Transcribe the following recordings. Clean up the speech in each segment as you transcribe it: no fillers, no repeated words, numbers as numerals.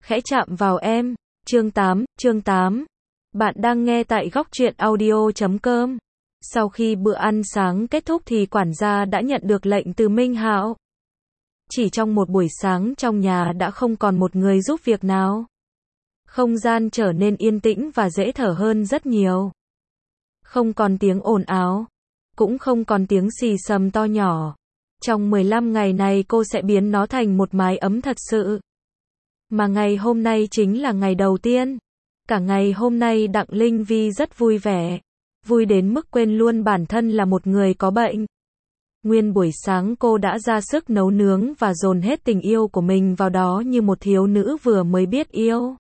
khẽ chạm vào em. Chương 8. Bạn đang nghe tại góc truyện audio.com. Sau khi bữa ăn sáng kết thúc thì quản gia đã nhận được lệnh từ Minh Hạo. Chỉ trong một buổi sáng trong nhà đã không còn một người giúp việc nào. Không gian trở nên yên tĩnh và dễ thở hơn rất nhiều. Không còn tiếng ồn ào, cũng không còn tiếng xì xầm to nhỏ. Trong 15 ngày này cô sẽ biến nó thành một mái ấm thật sự. Mà ngày hôm nay chính là ngày đầu tiên. Cả ngày hôm nay Đặng Linh Vi rất vui vẻ. Vui đến mức quên luôn bản thân là một người có bệnh. Nguyên buổi sáng cô đã ra sức nấu nướng và dồn hết tình yêu của mình vào đó như một thiếu nữ vừa mới biết yêu.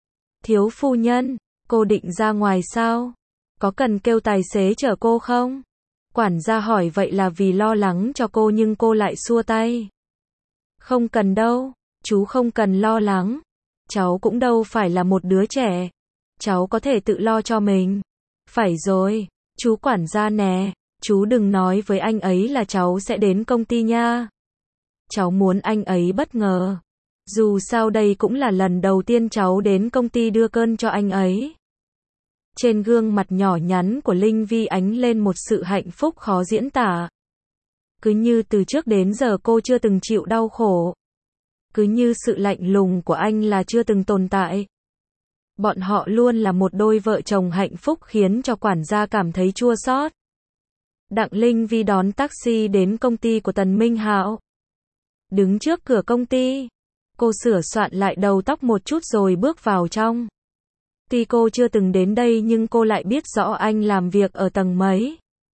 Thiếu phu nhân, cô định ra ngoài sao? Có cần kêu tài xế chở cô không? Quản gia hỏi vậy là vì lo lắng cho cô nhưng cô lại xua tay. Không cần đâu, chú không cần lo lắng. Cháu cũng đâu phải là một đứa trẻ. Cháu có thể tự lo cho mình. Phải rồi, chú quản gia nè, chú đừng nói với anh ấy là cháu sẽ đến công ty nha. Cháu muốn anh ấy bất ngờ. Dù sao đây cũng là lần đầu tiên cháu đến công ty đưa cơm cho anh ấy. Trên gương mặt nhỏ nhắn của Linh Vi ánh lên một sự hạnh phúc khó diễn tả. Cứ như từ trước đến giờ cô chưa từng chịu đau khổ. Cứ như sự lạnh lùng của anh là chưa từng tồn tại. Bọn họ luôn là một đôi vợ chồng hạnh phúc khiến cho quản gia cảm thấy chua xót. Đặng Linh Vi đón taxi đến công ty của Tần Minh Hạo. Đứng trước cửa công ty, cô sửa soạn lại đầu tóc một chút rồi bước vào trong. Tuy cô chưa từng đến đây nhưng cô lại biết rõ anh làm việc ở tầng mấy.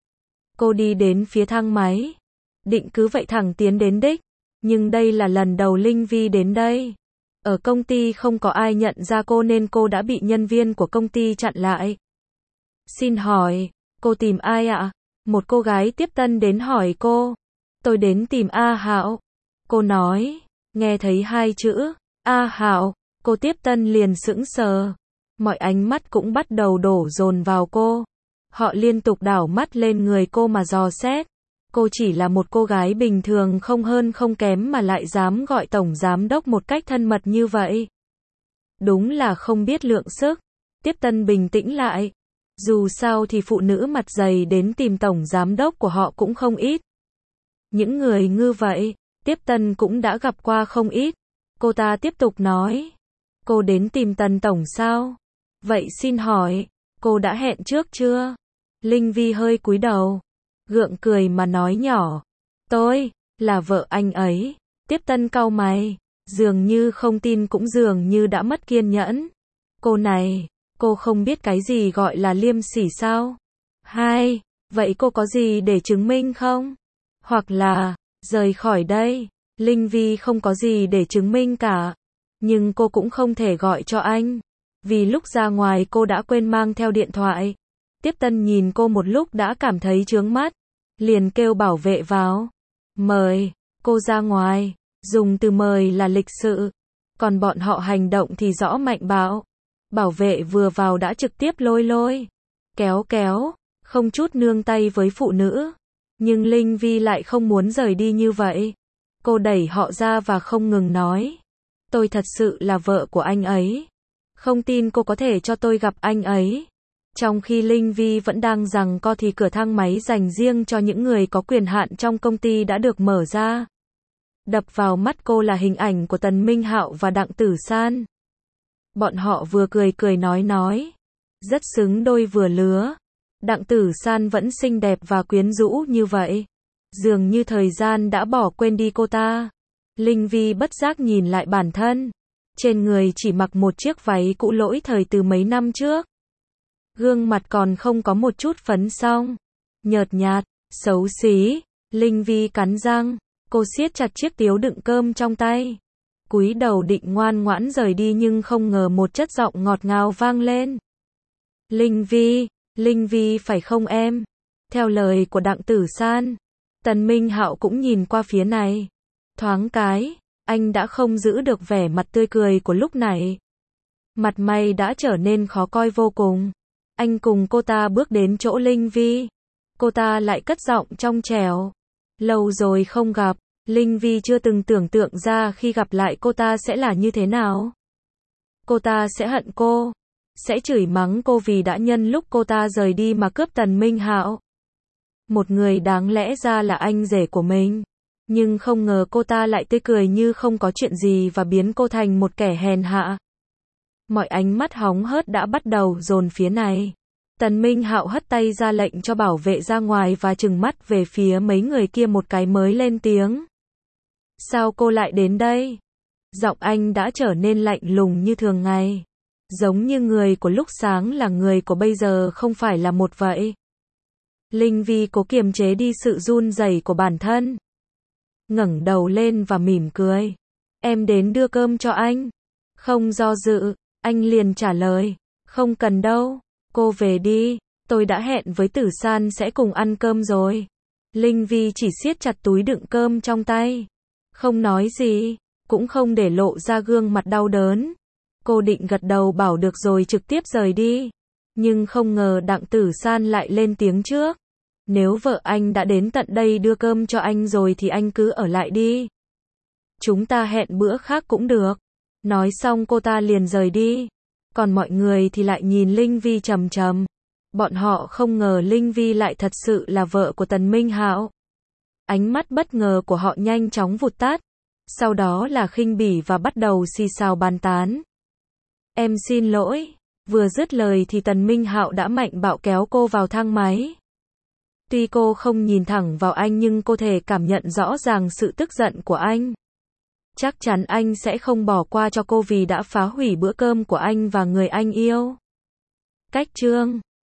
Cô đi đến phía thang máy, định cứ vậy thẳng tiến đến đích. Nhưng đây là lần đầu Linh Vi đến đây. Ở công ty không có ai nhận ra cô nên cô đã bị nhân viên của công ty chặn lại. Xin hỏi, cô tìm ai ạ? Một cô gái tiếp tân đến hỏi cô. Tôi đến tìm A Hạo. Cô nói, nghe thấy hai chữ, A Hạo, cô tiếp tân liền sững sờ. Mọi ánh mắt cũng bắt đầu đổ dồn vào cô. Họ liên tục đảo mắt lên người cô mà dò xét. Cô chỉ là một cô gái bình thường không hơn không kém mà lại dám gọi tổng giám đốc một cách thân mật như vậy. Đúng là không biết lượng sức. Tiếp tân bình tĩnh lại. Dù sao thì phụ nữ mặt dày đến tìm tổng giám đốc của họ cũng không ít. Những người như vậy, Tiếp tân cũng đã gặp qua không ít. Cô ta tiếp tục nói. Cô đến tìm Tần tổng sao? Vậy xin hỏi, cô đã hẹn trước chưa? Linh Vi hơi cúi đầu. Gượng cười mà nói nhỏ. Tôi, là vợ anh ấy. Tiếp tân cau mày. Dường như không tin cũng dường như đã mất kiên nhẫn. Cô này, cô không biết cái gì gọi là liêm sỉ sao? Hai, vậy cô có gì để chứng minh không? Hoặc là, rời khỏi đây. Linh Vi không có gì để chứng minh cả. Nhưng cô cũng không thể gọi cho anh. Vì lúc ra ngoài cô đã quên mang theo điện thoại. Tiếp tân nhìn cô một lúc đã cảm thấy chướng mắt. Liền kêu bảo vệ vào. Mời, cô ra ngoài. Dùng từ mời là lịch sự. Còn bọn họ hành động thì rõ mạnh bạo. Bảo vệ vừa vào đã trực tiếp lôi. Kéo. Không chút nương tay với phụ nữ. Nhưng Linh Vi lại không muốn rời đi như vậy. Cô đẩy họ ra và không ngừng nói. Tôi thật sự là vợ của anh ấy. Không tin cô có thể cho tôi gặp anh ấy. Trong khi Linh Vi vẫn đang giằng co thì cửa thang máy dành riêng cho những người có quyền hạn trong công ty đã được mở ra. Đập vào mắt cô là hình ảnh của Tần Minh Hạo và Đặng Tử San. Bọn họ vừa cười nói. Rất xứng đôi vừa lứa. Đặng Tử San vẫn xinh đẹp và quyến rũ như vậy. Dường như thời gian đã bỏ quên đi cô ta. Linh Vi bất giác nhìn lại bản thân. Trên người chỉ mặc một chiếc váy cũ lỗi thời từ mấy năm trước. Gương mặt còn không có một chút phấn son. Nhợt nhạt, xấu xí. Linh Vi cắn răng. Cô siết chặt chiếc tiếu đựng cơm trong tay. Cúi đầu định ngoan ngoãn rời đi nhưng không ngờ một chất giọng ngọt ngào vang lên. Linh Vi phải không em? Theo lời của Đặng Tử San. Tần Minh Hạo cũng nhìn qua phía này. Thoáng cái, anh đã không giữ được vẻ mặt tươi cười của lúc này. Mặt mày đã trở nên khó coi vô cùng. Anh cùng cô ta bước đến chỗ Linh Vi. Cô ta lại cất giọng trong trẻo. Lâu rồi không gặp, Linh Vi chưa từng tưởng tượng ra khi gặp lại cô ta sẽ là như thế nào. Cô ta sẽ hận cô, sẽ chửi mắng cô vì đã nhân lúc cô ta rời đi mà cướp Tần Minh Hạo. Một người đáng lẽ ra là anh rể của mình. Nhưng không ngờ cô ta lại tươi cười như không có chuyện gì và biến cô thành một kẻ hèn hạ. Mọi ánh mắt hóng hớt đã bắt đầu dồn phía này. Tần Minh Hạo hất tay ra lệnh cho bảo vệ ra ngoài và trừng mắt về phía mấy người kia một cái mới lên tiếng. Sao cô lại đến đây? Giọng anh đã trở nên lạnh lùng như thường ngày. Giống như người của lúc sáng là người của bây giờ không phải là một vậy. Linh Vi cố kiềm chế đi sự run rẩy của bản thân. Ngẩng đầu lên và mỉm cười. Em đến đưa cơm cho anh. Không do dự, anh liền trả lời. Không cần đâu, cô về đi, tôi đã hẹn với Tử San sẽ cùng ăn cơm rồi. Linh Vi chỉ siết chặt túi đựng cơm trong tay. Không nói gì, cũng không để lộ ra gương mặt đau đớn. Cô định gật đầu bảo được rồi trực tiếp rời đi. Nhưng không ngờ Đặng Tử San lại lên tiếng trước. Nếu vợ anh đã đến tận đây đưa cơm cho anh rồi thì anh cứ ở lại đi. Chúng ta hẹn bữa khác cũng được. Nói xong cô ta liền rời đi. Còn mọi người thì lại nhìn Linh Vi trầm trầm. Bọn họ không ngờ Linh Vi lại thật sự là vợ của Tần Minh Hạo. Ánh mắt bất ngờ của họ nhanh chóng vụt tắt. Sau đó là khinh bỉ và bắt đầu xì xào bàn tán. Em xin lỗi. Vừa dứt lời thì Tần Minh Hạo đã mạnh bạo kéo cô vào thang máy. Tuy cô không nhìn thẳng vào anh nhưng cô thể cảm nhận rõ ràng sự tức giận của anh. Chắc chắn anh sẽ không bỏ qua cho cô vì đã phá hủy bữa cơm của anh và người anh yêu. Cách chương